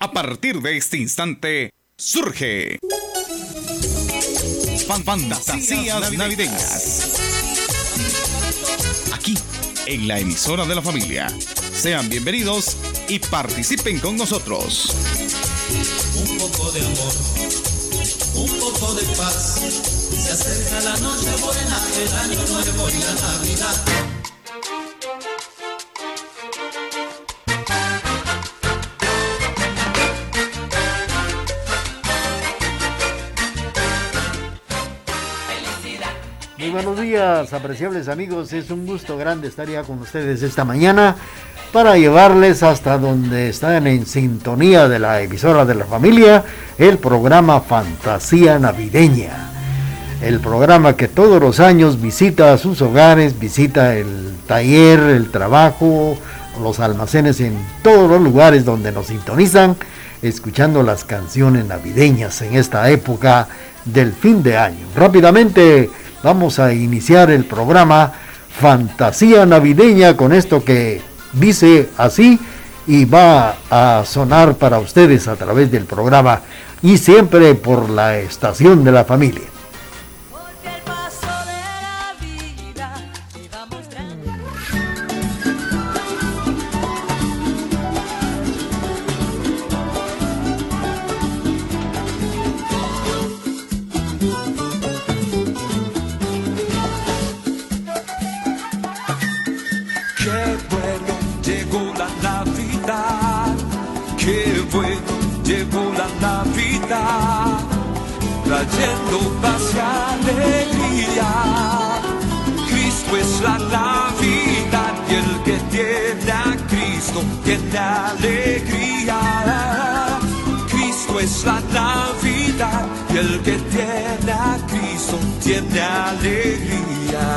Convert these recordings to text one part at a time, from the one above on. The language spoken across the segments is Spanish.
A partir de este instante, surge Fantasías Navideñas. Aquí, en la emisora de la familia. Sean bienvenidos y participen con nosotros. Un poco de amor, un poco de paz. Se acerca la noche buena, el año nuevo y la Navidad. Muy buenos días, apreciables amigos. Es un gusto grande estar ya con ustedes esta mañana para llevarles hasta donde están en sintonía de la emisora de la familia el programa Fantasía Navideña. El programa que todos los años visita a sus hogares, visita el taller, el trabajo, los almacenes, en todos los lugares donde nos sintonizan, escuchando las canciones navideñas en esta época del fin de año. Rápidamente vamos a iniciar el programa Fantasía Navideña con esto que dice así y va a sonar para ustedes a través del programa y siempre por la estación de la familia. Trayendo paz y alegría. Cristo es la Navidad y el que tiene a Cristo tiene alegría. Cristo es la Navidad y el que tiene a Cristo tiene alegría.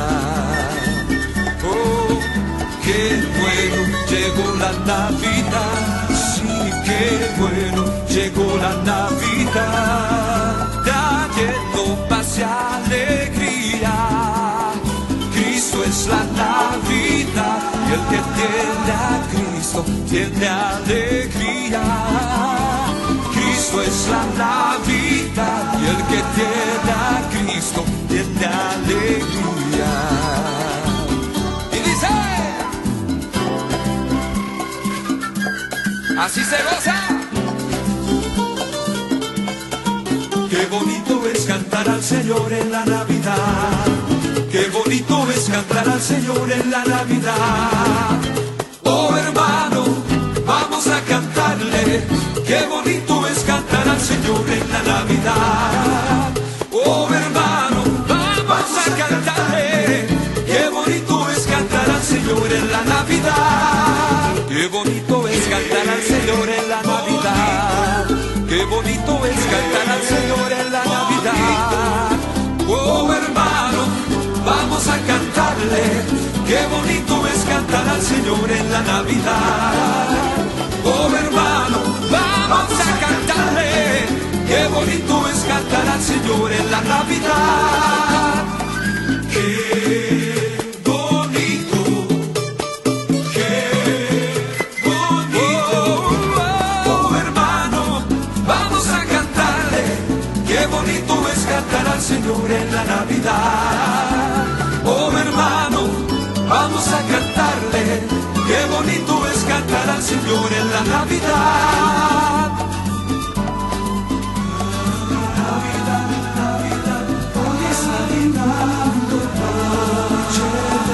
Oh, qué bueno, llegó la Navidad. Sí, qué bueno, llegó la Navidad. Trayendo paz y alegría. Cristo es la Navidad y el que tiene a Cristo tiene alegría. Cristo es la Navidad y el que tiene a Cristo tiene alegría. Y dice, así se goza. Qué bonito es cantar al Señor en la Navidad. Qué bonito es cantar al Señor en la Navidad. Oh hermano, vamos a cantarle. Qué bonito es cantar al Señor en la Navidad. Oh hermano, vamos a cantarle. Qué bonito es cantar al Señor en la Navidad. Qué bonito es cantar al Señor en la Navidad. Qué bonito es cantar al Señor en la Navidad. Oh hermano, vamos a cantarle. Qué bonito es cantar al Señor en la Navidad. Oh hermano, vamos a cantarle. Qué bonito es cantar al Señor en la Navidad. Señor en la Navidad. Oh hermano, vamos a cantarle. Qué bonito es cantar al Señor en la Navidad. Navidad, Navidad, hoy es Navidad, noche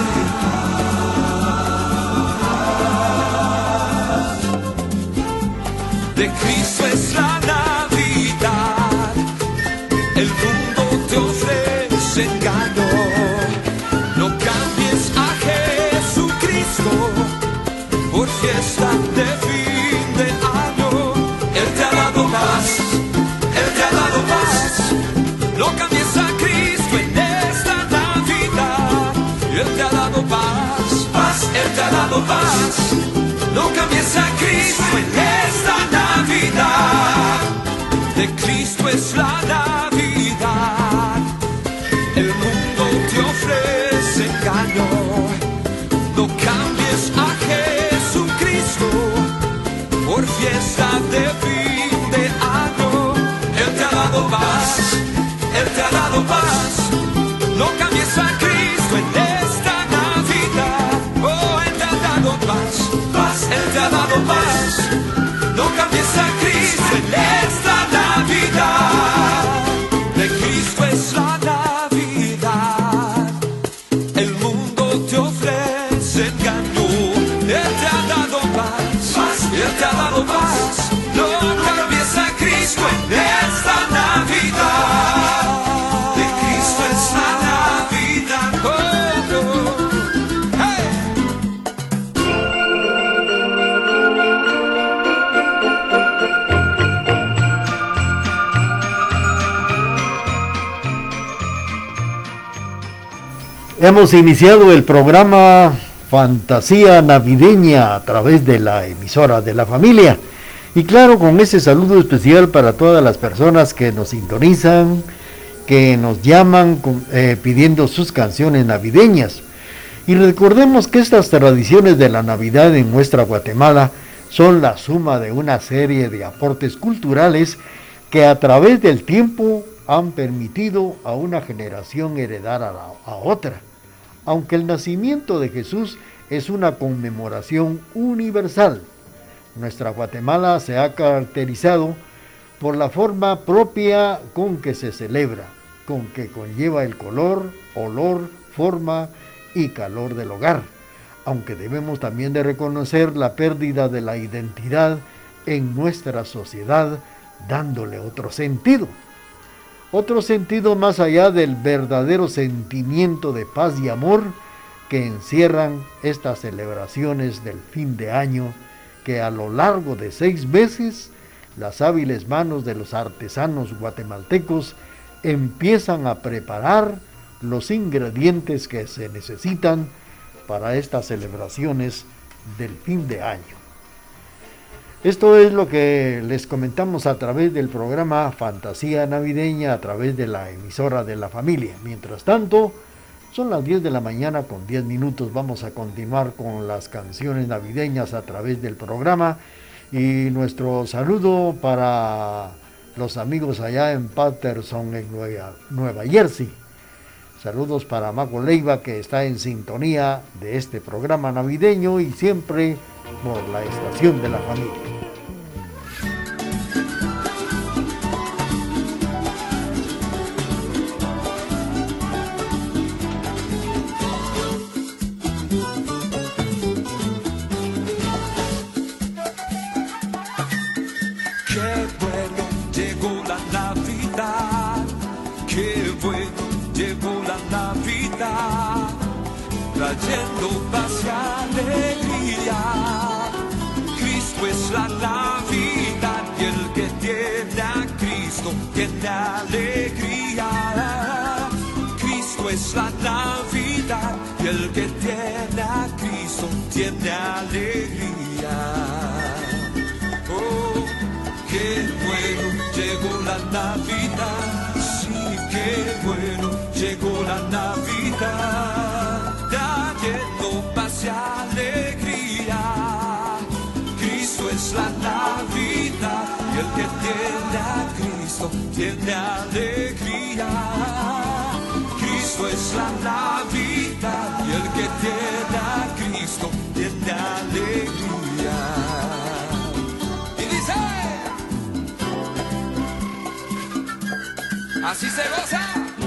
de paz. De Cristo es la Navidad. El mundo te ofrece engaño. No cambies a Jesucristo por fiesta de fin de año. Él te ha dado paz, Él te ha dado paz. No cambies a Cristo en esta Navidad. Él te ha dado paz, paz, Él te ha dado paz. No cambies a Cristo en esta Navidad. De Cristo es la Navidad. El mundo te ofrece engaño. No cambies a Jesucristo por fiesta de vida. dado paz. No cambies a Cristo en esta Navidad. De Cristo es la Navidad. El mundo te ofrece engaño. Él te ha dado paz. Él te ha dado paz. No cambies a Cristo en esta Navidad. De Cristo es la Navidad. Oh, oh. Hey. Hemos iniciado el programa Fantasía Navideña a través de la emisora de la familia. Y claro, con ese saludo especial para todas las personas que nos sintonizan, que nos llaman pidiendo sus canciones navideñas. Y recordemos que estas tradiciones de la Navidad en nuestra Guatemala son la suma de una serie de aportes culturales que a través del tiempo han permitido a una generación heredar a otra. Aunque el nacimiento de Jesús es una conmemoración universal, nuestra Guatemala se ha caracterizado por la forma propia con que se celebra, con que conlleva el color, olor, forma y calor del hogar, aunque debemos también de reconocer la pérdida de la identidad en nuestra sociedad, dándole otro sentido más allá del verdadero sentimiento de paz y amor que encierran estas celebraciones del fin de año, que a lo largo de 6 meses las hábiles manos de los artesanos guatemaltecos empiezan a preparar los ingredientes que se necesitan para estas celebraciones del fin de año. Esto es lo que les comentamos a través del programa Fantasía Navideña, a través de la emisora de la familia. Mientras tanto, son las 10 de la mañana con 10 minutos. Vamos a continuar con las canciones navideñas a través del programa. Y nuestro saludo para los amigos allá en Patterson, en Nueva Jersey. Saludos para Mago Leiva, que está en sintonía de este programa navideño y siempre por la estación de la familia. Qué bueno llegó la Navidad, qué bueno llegó la Navidad, trayendo paz y alegría. Cristo es la Navidad y el que tiene a Cristo tiene alegría. Cristo es la Navidad y el que tiene a Cristo tiene alegría. Oh, qué bueno llegó la Navidad, sí, qué bueno llegó la Navidad, trayendo paz y alegría. Cristo es la Navidad y el que tiene a Cristo tiene alegría. Cristo es la Navidad y el que tiene a Cristo tiene alegría. Y dice, así se goza.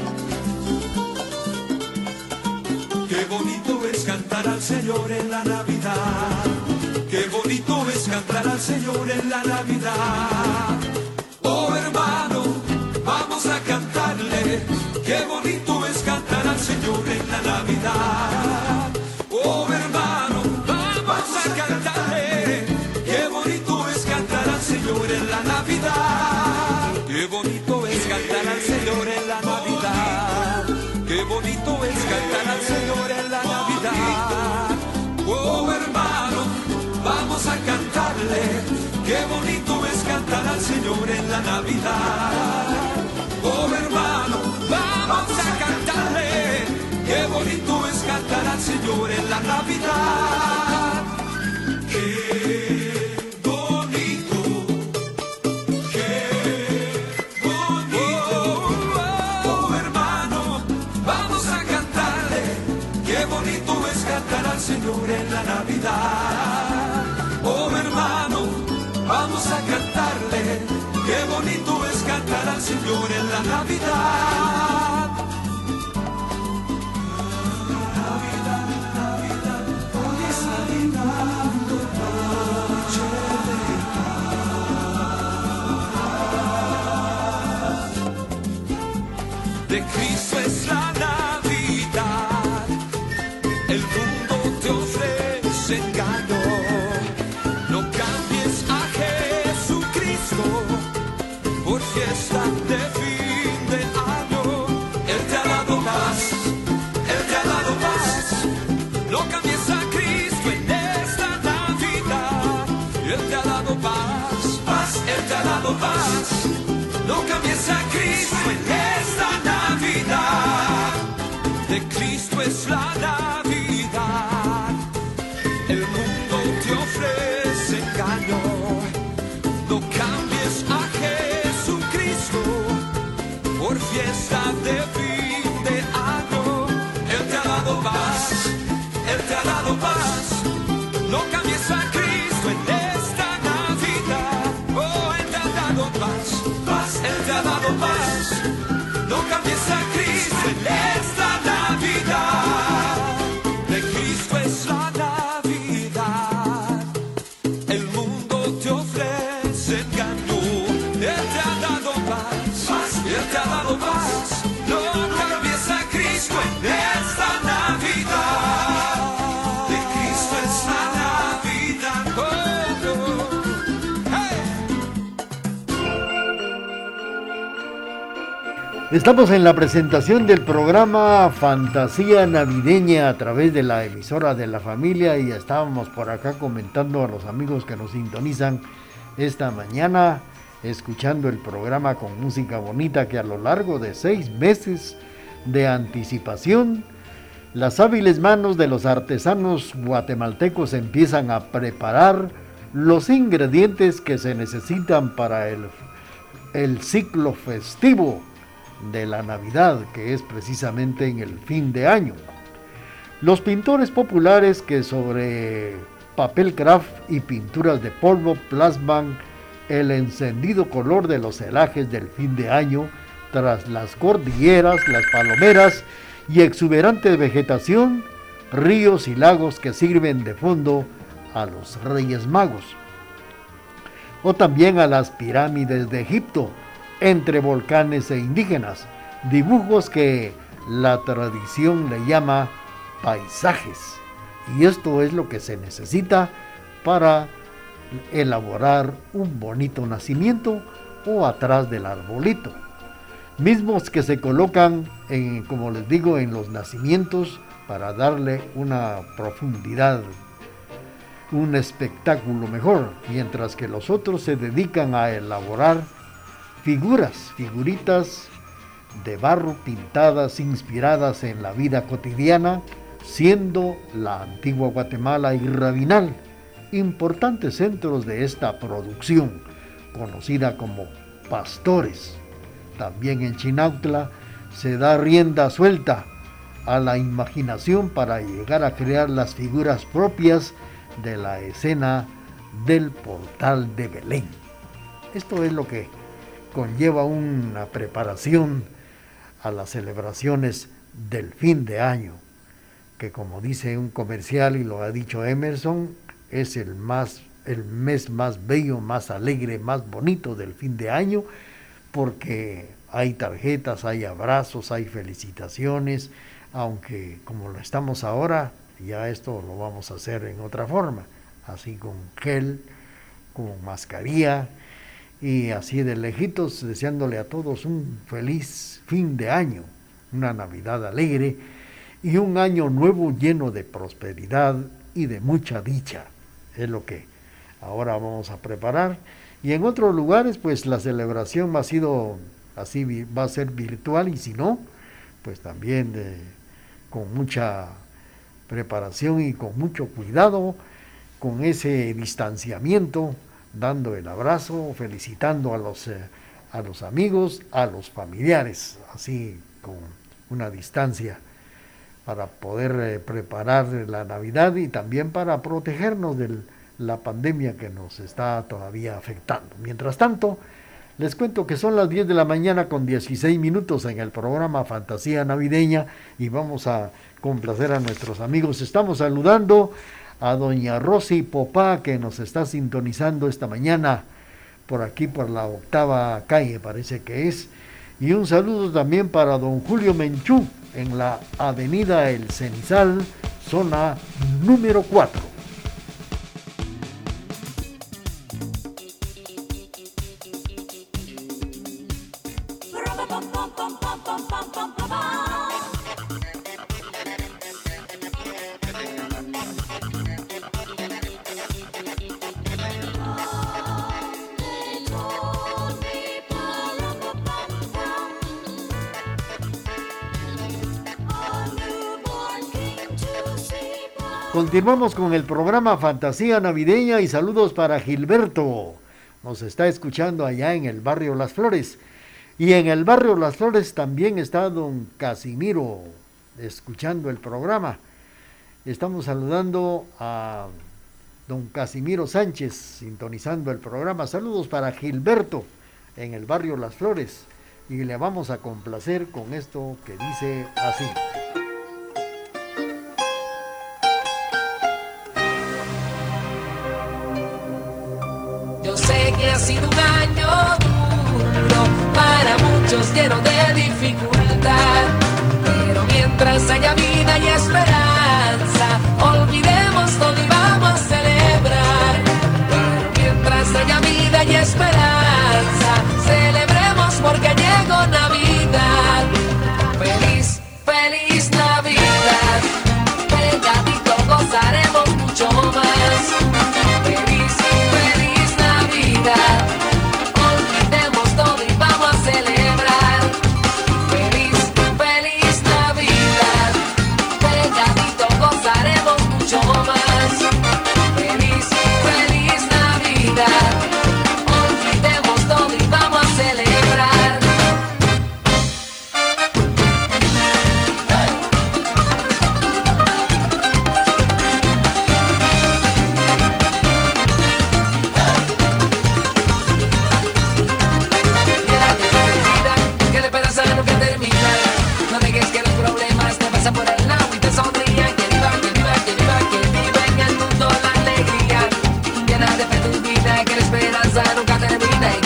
Qué bonito es cantar al Señor en la Navidad. Qué bonito es cantar al Señor en la Navidad. Oh hermano, vamos a cantarle. Qué bonito es cantar al Señor en la Navidad. Oh hermano, vamos a cantarle. Qué bonito es cantar al Señor en la Navidad. Qué bonito es cantar al Señor en la Navidad. Qué bonito es cantar al Señor en la Navidad. Oh hermano, vamos a cantarle. Qué bonito es cantar al Señor en la Navidad. Oh hermano, vamos a cantarle. Qué bonito es cantar al Señor en la Navidad. Qué bonito, qué bonito. Oh hermano, vamos a cantarle. Qué bonito es cantar al Señor en la Navidad. Oh hermano, cantarle, qué bonito es cantar al Señor en la Navidad. Navidad, Navidad, hoy es Navidad, noche de Cristo es la Navidad, el mundo te ofrece engaño, no cambies a Jesucristo por fiesta de fin de año. Él te ha dado paz, Él te ha dado paz, no cambies a Cristo en esta Navidad. Él te ha dado paz, paz, Él te ha dado paz, no cambies a Cristo en esta Navidad. De Cristo es la Navidad, el mundo te ofrece engaño, no cambies a Jesucristo por fiesta de fin de año. Él te ha dado paz, Él te ha dado paz, no cambies a Cristo en esta Navidad. Oh, Él te ha dado paz, paz, Él te ha dado paz, no cambies a Cristo en esta Navidad. De Cristo es la Navidad, el mundo te ofrece engaño. Él te ha dado paz, paz, Él te ha dado paz, no cambies a Cristo en esta Navidad. De Cristo es la Navidad. Oh, oh. Hey. Estamos en la presentación del programa Fantasía Navideña a través de la emisora de la familia y estábamos por acá comentando a los amigos que nos sintonizan esta mañana, escuchando el programa con música bonita que a lo largo de 6 meses de anticipación, las hábiles manos de los artesanos guatemaltecos empiezan a preparar los ingredientes que se necesitan para el ciclo festivo de la Navidad, que es precisamente en el fin de año. Los pintores populares que sobre papel craft y pinturas de polvo plasman el encendido color de los celajes del fin de año tras las cordilleras, las palomeras y exuberante vegetación, ríos y lagos que sirven de fondo a los Reyes Magos. O también a las pirámides de Egipto, entre volcanes e indígenas, dibujos que la tradición le llama paisajes. Y esto es lo que se necesita para elaborar un bonito nacimiento o atrás del arbolito. Mismos que se colocan, como les digo, en los nacimientos para darle una profundidad, un espectáculo mejor, mientras que los otros se dedican a elaborar figuritas de barro pintadas, inspiradas en la vida cotidiana, siendo la antigua Guatemala y Rabinal importantes centros de esta producción, conocida como pastores. También en Chinautla se da rienda suelta a la imaginación para llegar a crear las figuras propias de la escena del portal de Belén. Esto es lo que conlleva una preparación a las celebraciones del fin de año, que como dice un comercial y lo ha dicho Emerson, es el mes más bello, más alegre, más bonito del fin de año, porque hay tarjetas, hay abrazos, hay felicitaciones, aunque como lo estamos ahora, ya esto lo vamos a hacer en otra forma, así con gel, con mascarilla, y así de lejitos, deseándole a todos un feliz fin de año, una Navidad alegre y un año nuevo lleno de prosperidad y de mucha dicha. Es lo que ahora vamos a preparar. Y en otros lugares, pues la celebración va a ser virtual, y si no, pues también con mucha preparación y con mucho cuidado, con ese distanciamiento, dando el abrazo, felicitando a los amigos, a los familiares, así con una distancia, para poder preparar la Navidad y también para protegernos la pandemia que nos está todavía afectando. Mientras tanto, les cuento que son las 10 de la mañana con 16 minutos en el programa Fantasía Navideña y vamos a complacer a nuestros amigos. Estamos saludando a doña Rosy Popá, que nos está sintonizando esta mañana por aquí, por la 8ª calle, parece que es. Y un saludo también para don Julio Menchú, en la avenida El Cenizal, zona número 4. Continuamos con el programa Fantasía Navideña y saludos para Gilberto. Nos está escuchando allá en el barrio Las Flores. Y en el barrio Las Flores también está don Casimiro escuchando el programa. Estamos saludando a don Casimiro Sánchez sintonizando el programa. Saludos para Gilberto en el barrio Las Flores. Y le vamos a complacer con esto que dice así. Yo sé que ha sido un año duro, para muchos lleno de dificultad, pero mientras haya vida y esperanza, olvidemos todo y vamos a celebrar. Pero mientras haya vida y esperanza, celebremos porque llegó Navidad. Feliz, feliz Navidad, pegadito gozaremos mucho más. Feliz, feliz Navidad, olvidemos todo y vamos a celebrar. Feliz, feliz Navidad, pegadito gozaremos mucho más. Feliz, feliz Navidad, olvidemos todo y vamos a celebrar. Que la esperanza nunca termina. No dejes que los problemas te pasen por el lado y te sonrían. Que viva, que viva, que viva, que viva en el mundo la alegría. Llena de fe tu vida, que la esperanza nunca termina. Y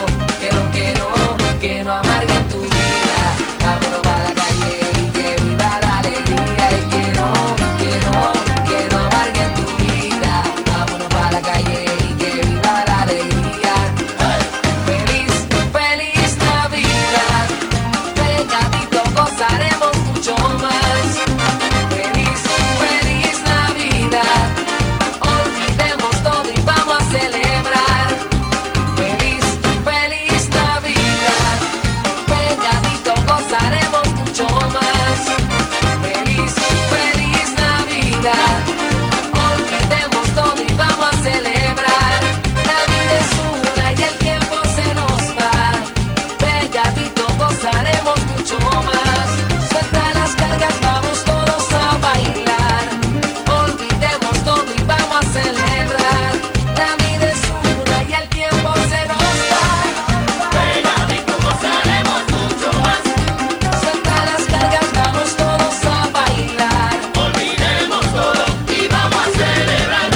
que no amarguen tu vida. Vámonos para la calle y que viva la alegría. Y que no amarguen tu vida. Vámonos para la calle y que viva la alegría. Feliz, feliz Navidad, pegadito gozaremos mucho más. Feliz, feliz Navidad, olvidemos todo y vamos a celebrar. Feliz, feliz Navidad, pegadito gozaremos mucho más. Feliz, feliz Navidad, olvidemos todo y vamos a celebrar. La vida es una y el tiempo se nos va, pegadito gozaremos mucho más. Suelta las cargas, vamos todos a bailar. Olvidemos todo y vamos a celebrar. La vida es una y el tiempo se nos va, pegadito gozaremos mucho más. Suelta las cargas, vamos todos a bailar. Olvidemos todo y vamos a celebrar.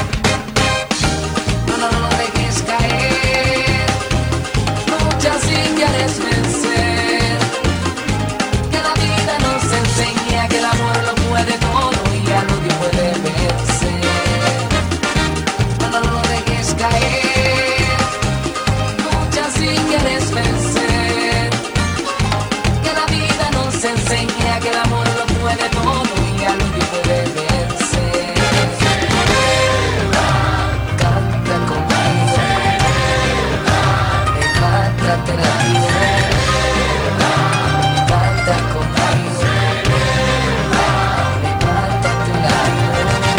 No dejes caer, lucha sin querer vencer. Que la vida nos enseña que el amor lo puede todo y a nadie puede vencer. No dejes caer, lucha sin querer vencer. Que la vida nos enseña que el amor lo puede todo y a nadie puede vencer. Canta conmigo, levántate la vida. Canta conmigo, levántate la vida.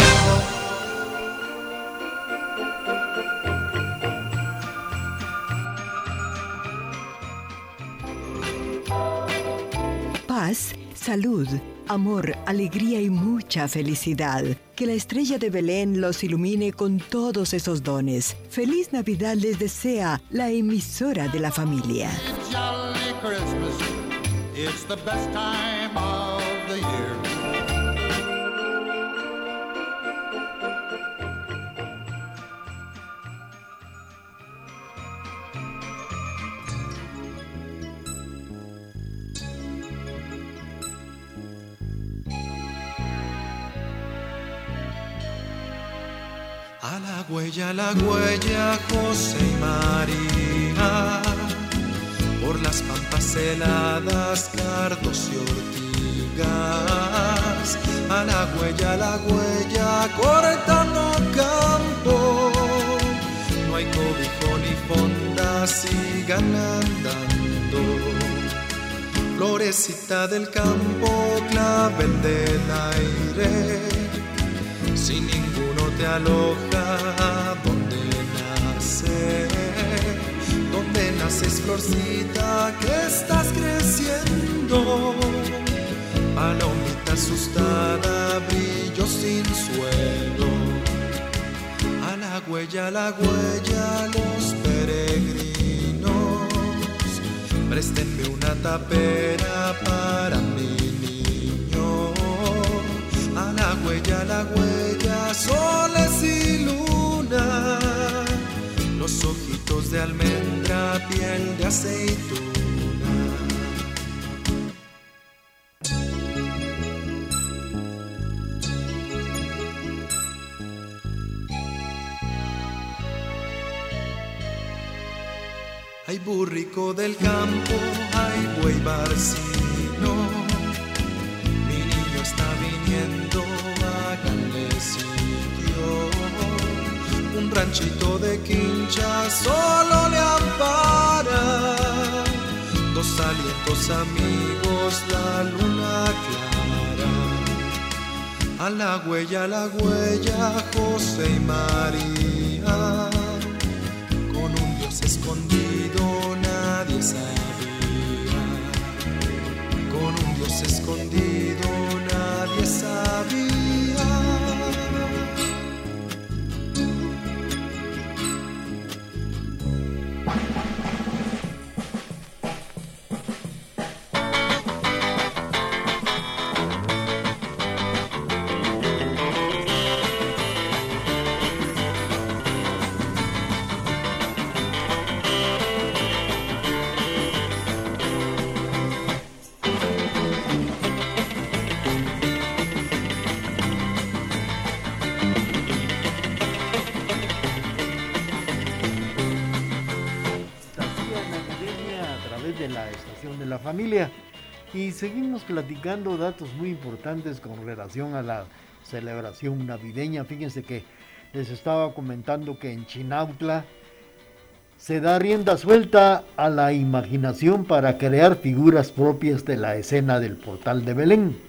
Paz, salud, amor, alegría y mucha felicidad. Que la estrella de Belén los ilumine con todos esos dones. Feliz Navidad les desea la emisora de la familia. Jolly Christmas, it's the best time of the year. A la huella, José y María, por las pampas heladas, cardos y ortigas. A la huella, cortando campo. No hay cobijo ni fonda, sigan andando. Florecita del campo, clavel del aire. Si ninguno te aloja, ¿dónde naces, florcita, que estás creciendo? Palomita asustada, brillo sin suelo. A la huella, los peregrinos, préstenme una tapera para mi niño. A la huella, soles y luna, los ojitos de almendra, piel de aceituna. Hay burrico del campo, hay buey barcino, mi niño está viniendo, háganle sitio. Un ranchito de quincha solo le ampara, dos alientos amigos, la luna clara. A la huella, José y María, con un Dios escondido nadie sabía. Con un Dios escondido nadie sabía. Familia, y seguimos platicando datos muy importantes con relación a la celebración navideña. Fíjense que les estaba comentando que en Chinautla se da rienda suelta a la imaginación para crear figuras propias de la escena del portal de Belén,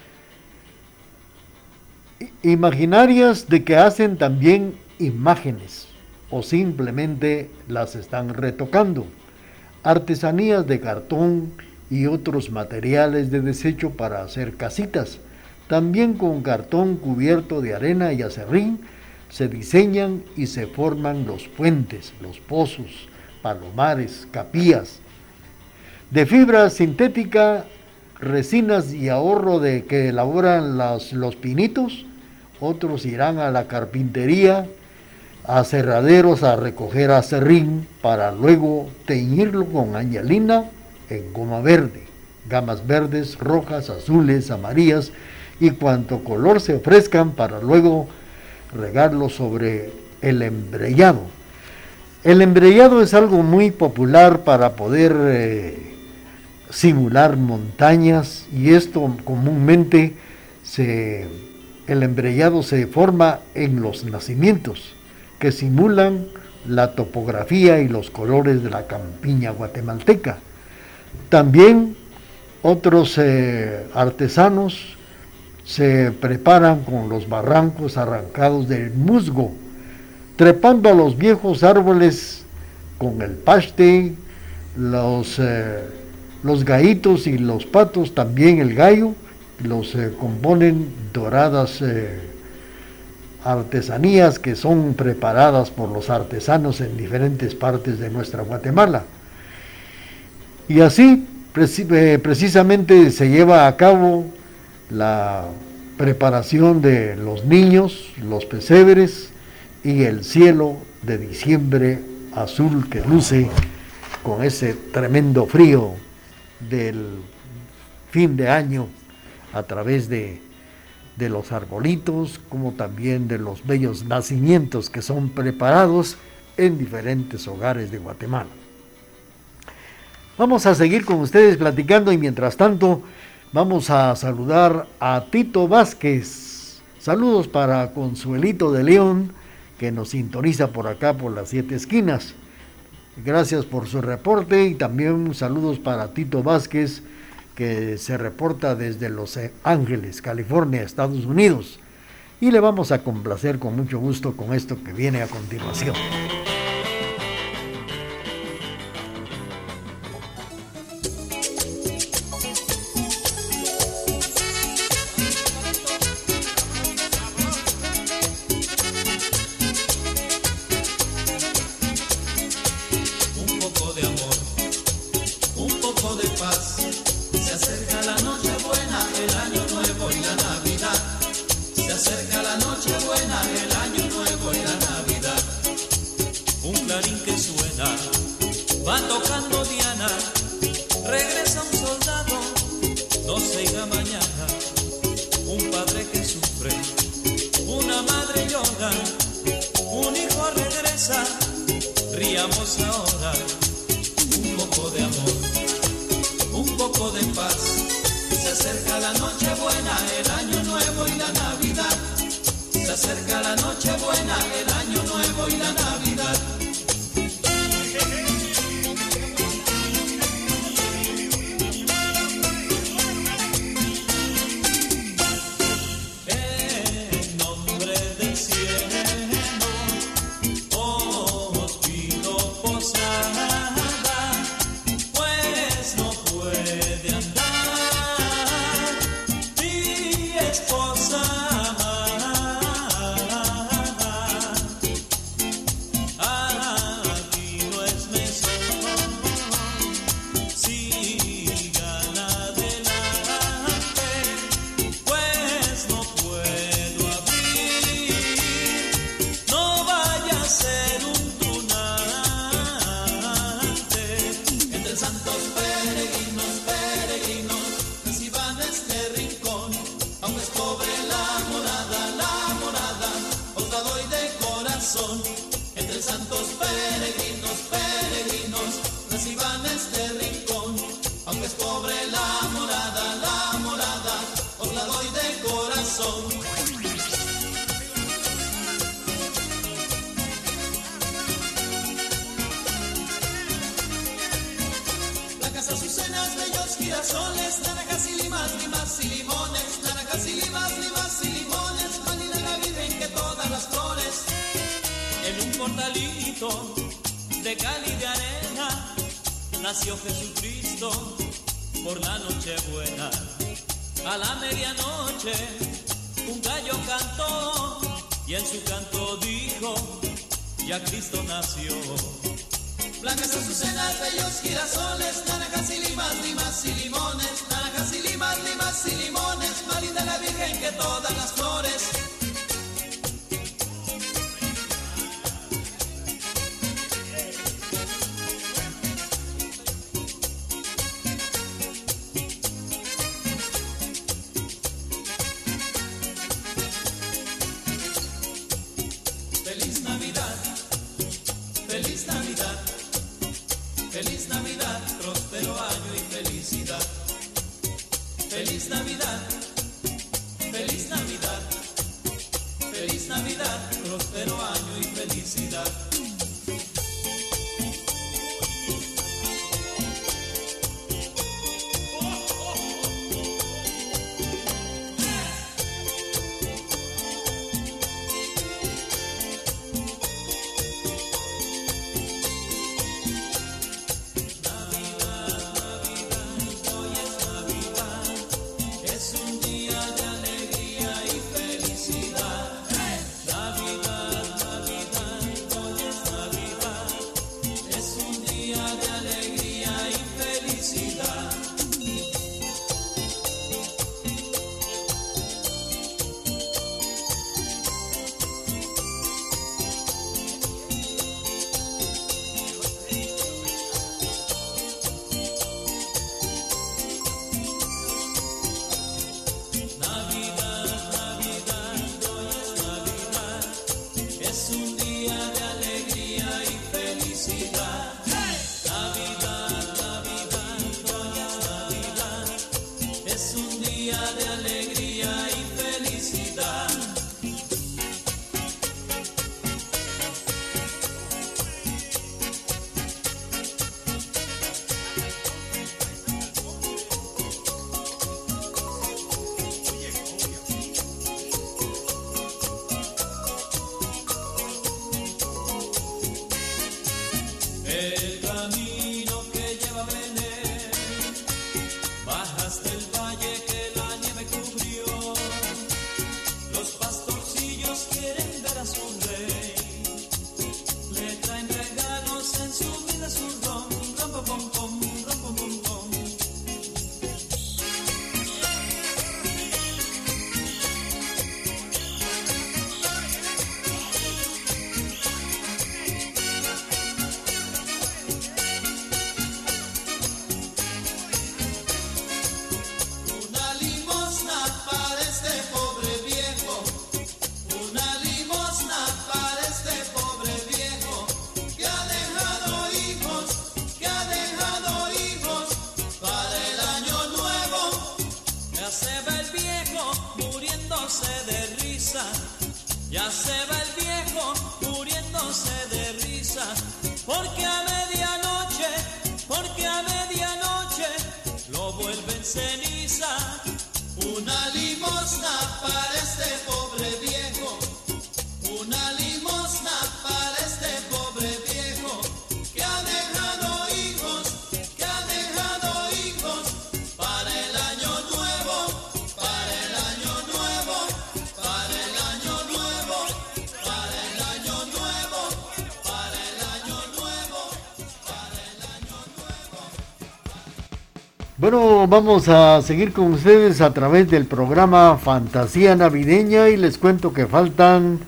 imaginarias de que hacen también imágenes o simplemente las están retocando. Artesanías de cartón y otros materiales de desecho para hacer casitas. También con cartón cubierto de arena y acerrín se diseñan y se forman los puentes, los pozos, palomares, capillas. De fibra sintética, resinas y ahorro de que elaboran los pinitos, otros irán a la carpintería, a cerraderos a recoger acerrín para luego teñirlo con añalina en goma verde, gamas verdes, rojas, azules, amarillas y cuanto color se ofrezcan para luego regarlo sobre el embrellado. El embrellado es algo muy popular para poder simular montañas, y esto comúnmente el embrellado se forma en los nacimientos que simulan la topografía y los colores de la campiña guatemalteca. También otros artesanos se preparan con los barrancos arrancados del musgo, trepando a los viejos árboles con el paste, los gallitos y los patos, también el gallo, los componen doradas artesanías que son preparadas por los artesanos en diferentes partes de nuestra Guatemala. Y así precisamente se lleva a cabo la preparación de los niños, los pesebres y el cielo de diciembre azul que luce con ese tremendo frío del fin de año a través de los arbolitos, como también de los bellos nacimientos que son preparados en diferentes hogares de Guatemala. Vamos a seguir con ustedes platicando y mientras tanto vamos a saludar a Tito Vázquez. Saludos para Consuelito de León, que nos sintoniza por acá por las 7 esquinas. Gracias por su reporte y también saludos para Tito Vázquez, que se reporta desde Los Ángeles, California, Estados Unidos. Y le vamos a complacer con mucho gusto con esto que viene a continuación. De cal y de arena nació Jesucristo por la noche buena. A la medianoche un gallo cantó y en su canto dijo: ya Cristo nació. Blancas azucenas, bellos girasoles, naranjas y limas y limones, naranjas y limas y limones, más linda la Virgen que todas las flores. camino que lleva a Belén, bajas del valle que la nieve cubrió, los pastorcillos quieren ver a su rey, le traen regalos en su vida, su ron, rom, pom, pom, pom, rom, pom, pom, pom. Ya se va el viejo muriéndose de risa, porque a medianoche lo vuelven ceniza. Una limosna para este pobre viejo, una limosna para este pobre viejo, que ha dejado hijos, para el año nuevo, para el año nuevo, para el año nuevo, para el año nuevo, para el año nuevo, para el año nuevo. Bueno, vamos a seguir con ustedes a través del programa Fantasía Navideña y les cuento que faltan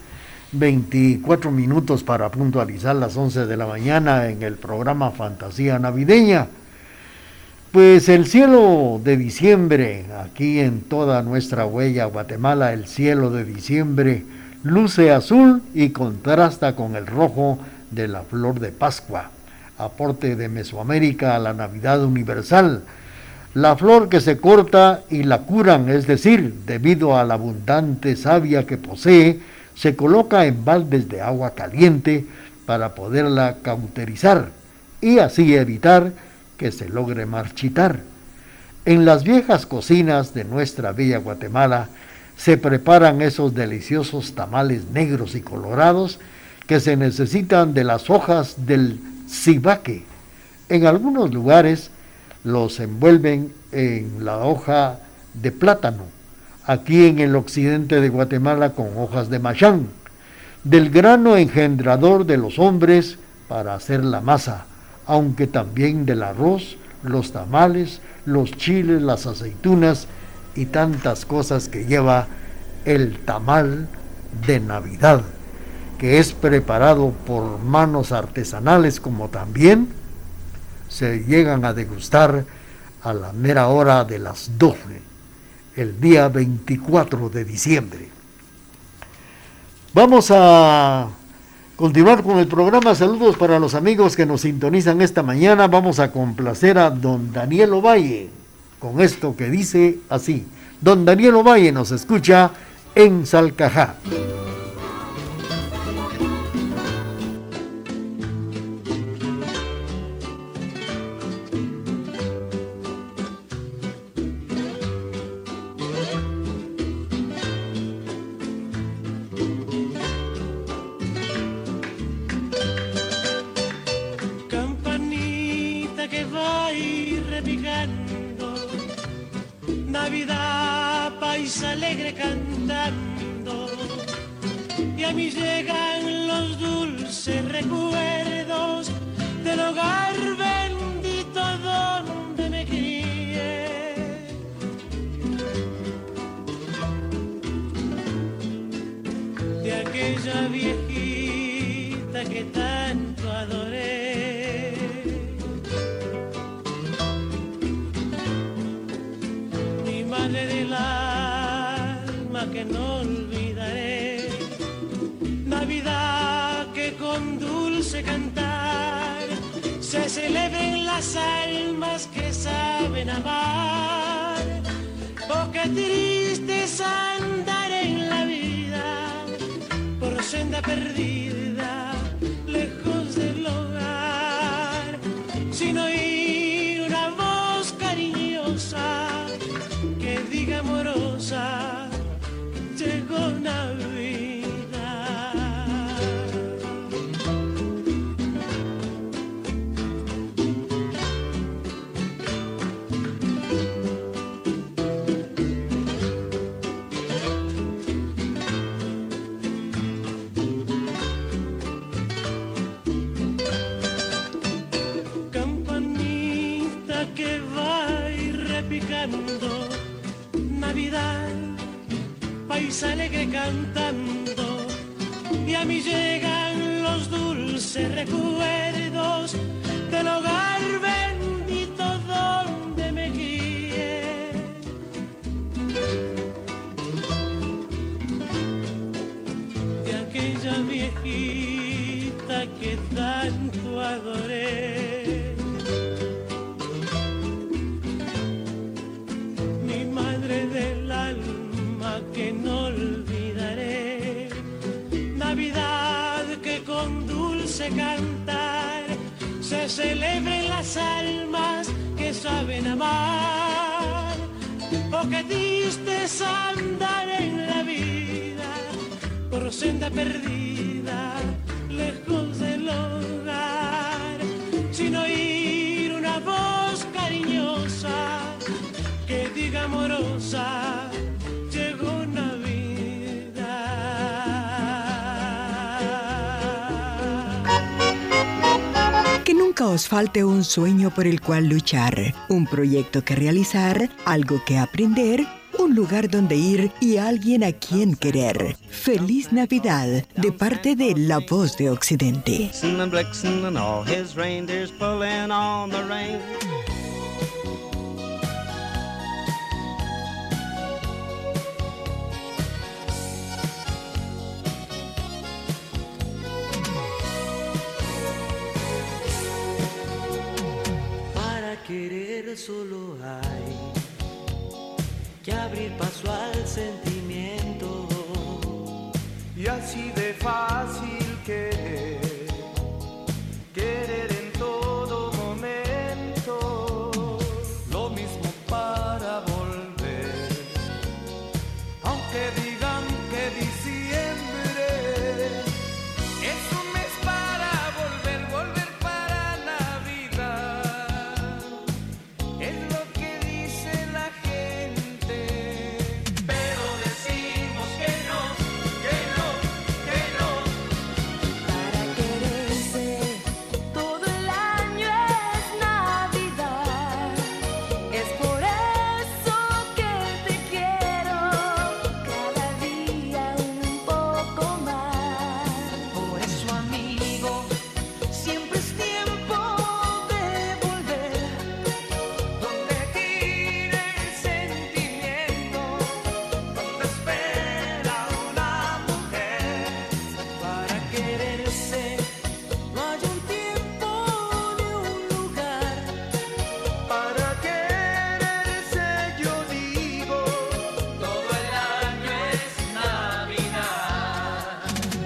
24 minutos para puntualizar las 11 de la mañana en el programa Fantasía Navideña. Pues el cielo de diciembre, aquí en toda nuestra huella Guatemala, el cielo de diciembre luce azul y contrasta con el rojo de la flor de Pascua, aporte de Mesoamérica a la Navidad universal. La flor que se corta y la curan, es decir, debido a la abundante savia que posee, se coloca en baldes de agua caliente para poderla cauterizar y así evitar que se logre marchitar. En las viejas cocinas de nuestra bella Guatemala se preparan esos deliciosos tamales negros y colorados que se necesitan de las hojas del cibaque. En algunos lugares los envuelven en la hoja de plátano, aquí en el occidente de Guatemala con hojas de machán, del grano engendrador de los hombres para hacer la masa, aunque también del arroz, los tamales, los chiles, las aceitunas y tantas cosas que lleva el tamal de Navidad, que es preparado por manos artesanales, como también se llegan a degustar a la mera hora de las 12, el día 24 de diciembre. Vamos a continuar con el programa. Saludos para los amigos que nos sintonizan esta mañana. Vamos a complacer a don Daniel Ovalle con esto que dice así. Don Daniel Ovalle nos escucha en Salcajá. Navidad, país alegre cantando, y a mí llegan los dulces recuerdos del hogar bendito donde me crié. De aquella viejita que tanto adoré. Madre del alma que no olvidaré, Navidad que con dulce cantar se celebren las almas que saben amar. Oh, qué triste es andar en la vida por senda perdida, lejos del hogar, sin oír una voz cariñosa que diga amorosa, llegó Navidad. bailando, Navidad, país alegre cantando, y a mí llegan los dulces recuerdos del hogar bendito donde me guié. De aquella viejita que tanto adoré, mi madre del alma que no olvidaré. Navidad que con dulce cantar se celebren las almas que saben amar. Oh, qué triste es andar en la vida por senda perdida, lejos del hogar, sin oír una voz cariñosa que diga amorosa, llegó Navidad. Que nunca os falte un sueño por el cual luchar, un proyecto que realizar, algo que aprender, un lugar donde ir y alguien a quien querer. Feliz Navidad de parte de La Voz de Occidente. And Blitzen and all his reindeers pulling on the rein. Para querer solo hay que abrir paso al sentimiento, y así de fácil querer en todo momento, lo mismo para volver, aunque digan que diciembre es un mes para volver para Navidad, es lo que dice la gente, pero decimos que no. Para quererse todo el año es Navidad. Es por eso que te quiero cada día un poco más. por eso amigo, siempre es tiempo de volver, Donde tire el sentimiento, donde espera una mujer. para quererse. No hay un tiempo ni un lugar, Para quererse yo digo, todo el año es Navidad.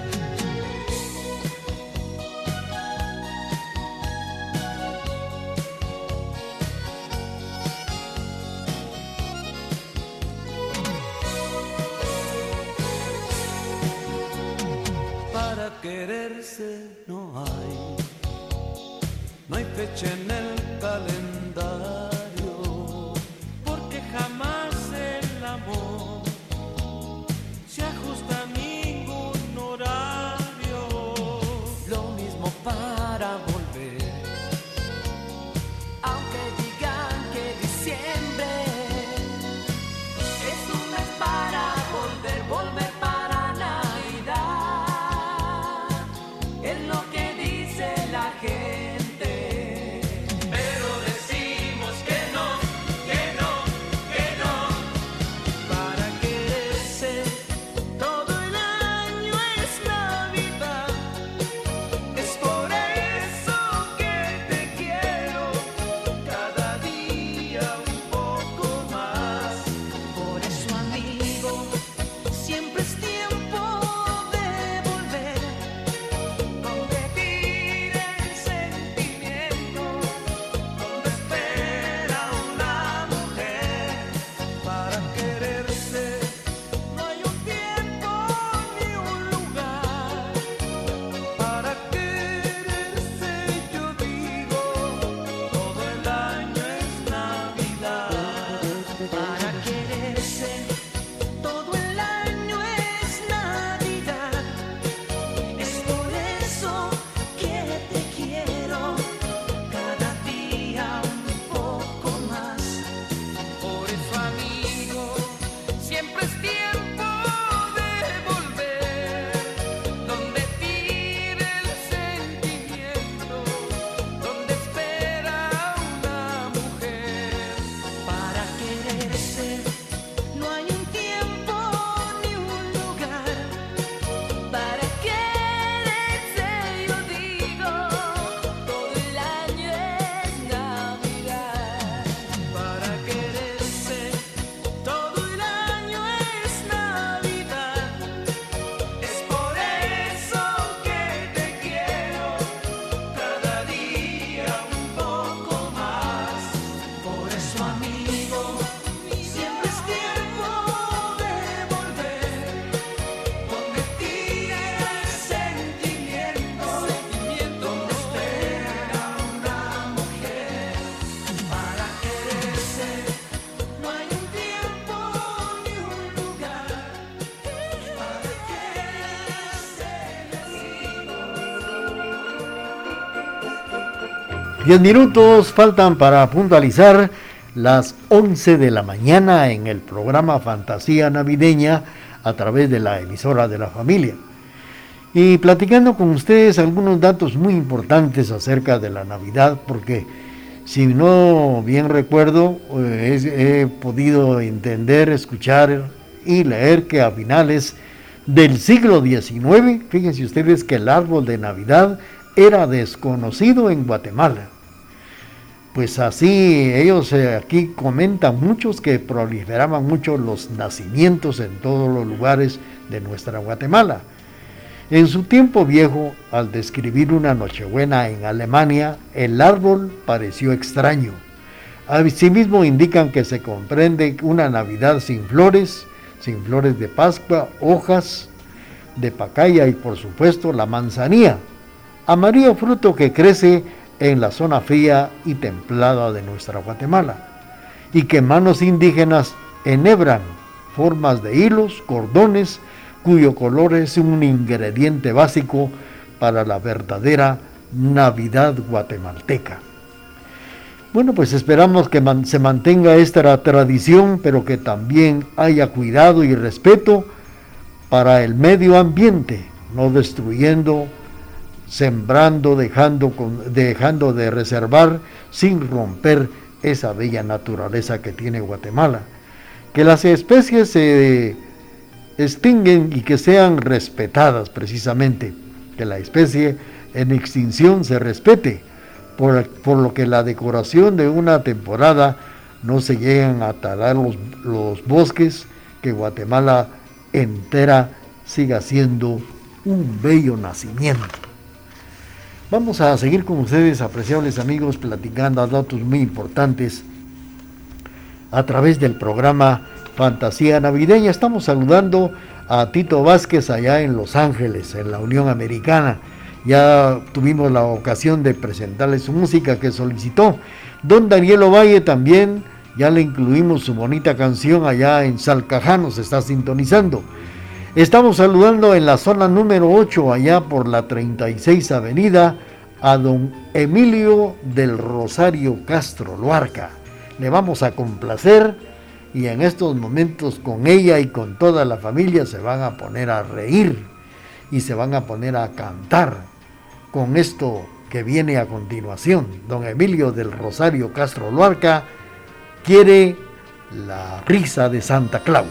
para quererse no hay fecha en el calendario, porque jamás el amor se ajusta a ningún horario, lo mismo para volver, Aunque digan que diciembre es un mes para volver para Navidad. Es lo que dice la gente. 10 minutos faltan para puntualizar las 11 de la mañana en el programa Fantasía Navideña a través de la emisora de la familia. Y platicando con ustedes algunos datos muy importantes acerca de la Navidad, porque si no bien recuerdo, he podido entender, escuchar y leer que a finales del siglo XIX, fíjense ustedes que el árbol de Navidad era desconocido en Guatemala. Pues así ellos aquí comentan muchos que proliferaban mucho los nacimientos en todos los lugares de nuestra Guatemala. En su tiempo viejo, al describir una Nochebuena en Alemania, el árbol pareció extraño. Asimismo indican que se comprende una Navidad sin flores de Pascua, hojas de pacaya y por supuesto la manzanilla, amarillo fruto que crece en la zona fría y templada de nuestra Guatemala, y que manos indígenas enhebran formas de hilos, cordones, cuyo color es un ingrediente básico para la verdadera Navidad guatemalteca. Bueno, pues esperamos que se mantenga esta tradición, pero que también haya cuidado y respeto para el medio ambiente, no destruyendo, sembrando, dejando de reservar sin romper esa bella naturaleza que tiene Guatemala. Que las especies se extinguen y que sean respetadas precisamente, que la especie en extinción se respete, por lo que la decoración de una temporada no se lleguen a talar los bosques, que Guatemala entera siga siendo un bello nacimiento. Vamos a seguir con ustedes, apreciables amigos, platicando datos muy importantes a través del programa Fantasía Navideña. Estamos saludando a Tito Vázquez allá en Los Ángeles, en la Unión Americana. Ya tuvimos la ocasión de presentarle su música que solicitó. Don Daniel Ovalle también, ya le incluimos su bonita canción allá en Salcajá, nos está sintonizando. Estamos saludando en la zona número 8, allá por la 36 Avenida, a don Emilio del Rosario Castro Luarca. Le vamos a complacer y en estos momentos con ella y con toda la familia se van a poner a reír y se van a poner a cantar con esto que viene a continuación. Don Emilio del Rosario Castro Luarca quiere la risa de Santa Claus.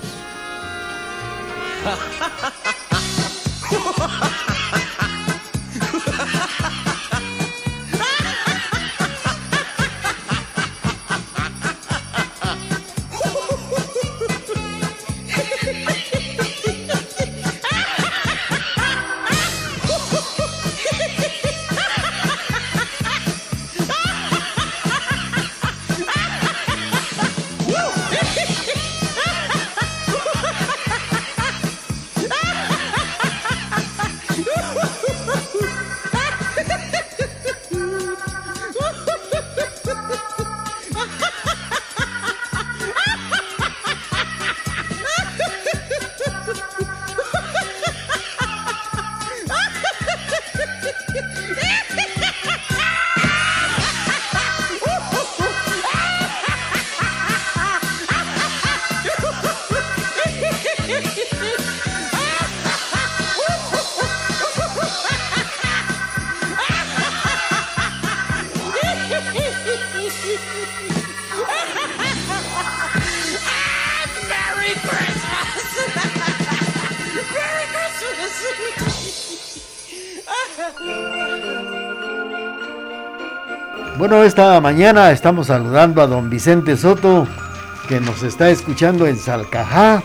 Bueno, esta mañana estamos saludando a don Vicente Soto, que nos está escuchando en Salcajá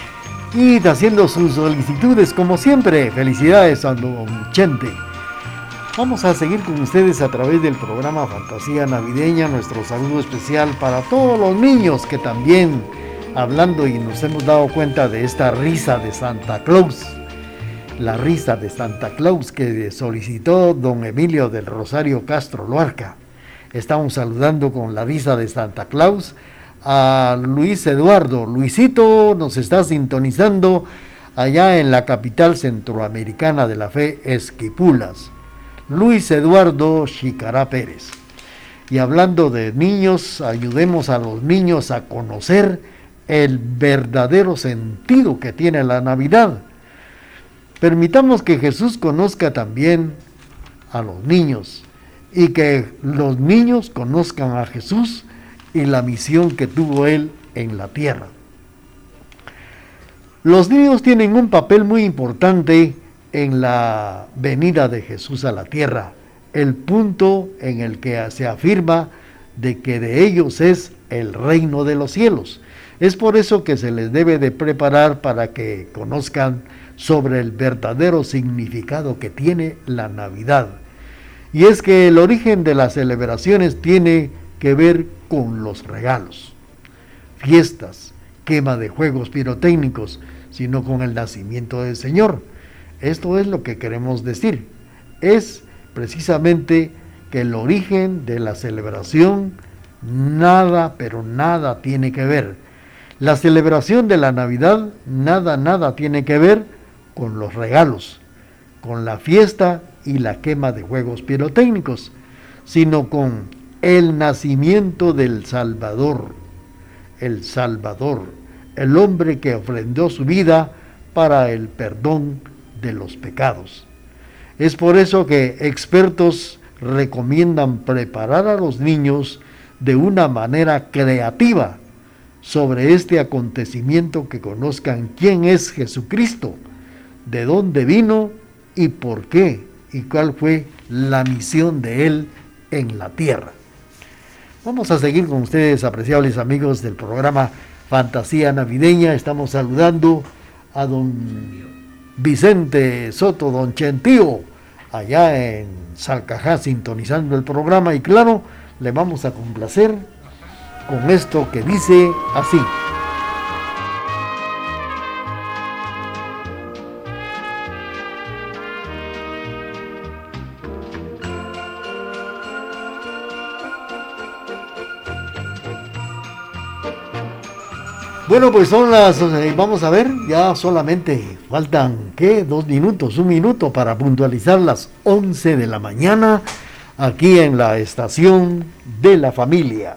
y haciendo sus solicitudes como siempre. Felicidades a don Chente. Vamos a seguir con ustedes a través del programa Fantasía Navideña. Nuestro saludo especial para todos los niños que también hablando y nos hemos dado cuenta de esta risa de Santa Claus. La risa de Santa Claus que solicitó don Emilio del Rosario Castro Luarca. Estamos saludando con la risa de Santa Claus a Luis Eduardo. Luisito nos está sintonizando allá en la capital centroamericana de la fe, Esquipulas. Luis Eduardo Chicará Pérez. Y hablando de niños, ayudemos a los niños a conocer el verdadero sentido que tiene la Navidad. Permitamos que Jesús conozca también a los niños y que los niños conozcan a Jesús y la misión que tuvo Él en la tierra. Los niños tienen un papel muy importante en la venida de Jesús a la tierra, el punto en el que se afirma de que de ellos es el reino de los cielos. Es por eso que se les debe de preparar para que conozcan sobre el verdadero significado que tiene la Navidad. Y es que el origen de las celebraciones tiene que ver con los regalos, fiestas, quema de juegos pirotécnicos, sino con el nacimiento del Señor. Esto es lo que queremos decir. Es precisamente que el origen de la celebración nada, pero nada tiene que ver. La celebración de la Navidad nada tiene que ver con los regalos, con la fiesta y la quema de juegos pirotécnicos, sino con el nacimiento del Salvador, el hombre que ofrendó su vida para el perdón de los pecados. Es por eso que expertos recomiendan preparar a los niños de una manera creativa sobre este acontecimiento, que conozcan quién es Jesucristo, de dónde vino y por qué, y cuál fue la misión de Él en la tierra. Vamos a seguir con ustedes, apreciables amigos del programa Fantasía Navideña. Estamos saludando a don Vicente Soto, don Chentío, allá en Salcajá, sintonizando el programa, y claro, le vamos a complacer con esto que dice así. Bueno, pues son las, vamos a ver, ya solamente faltan, ¿qué? 2 minutos, 1 minuto para puntualizar las 11 de la mañana, aquí en la estación de la familia.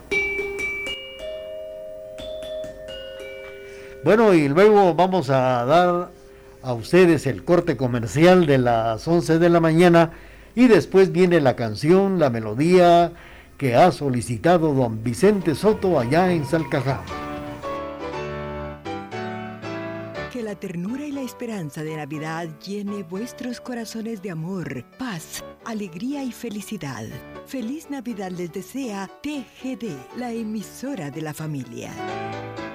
Bueno, y luego vamos a dar a ustedes el corte comercial de las 11 de la mañana, y después viene la canción, la melodía que ha solicitado don Vicente Soto allá en Salcajá. Que la ternura y la esperanza de Navidad llene vuestros corazones de amor, paz, alegría y felicidad. Feliz Navidad les desea TGD, la emisora de la familia.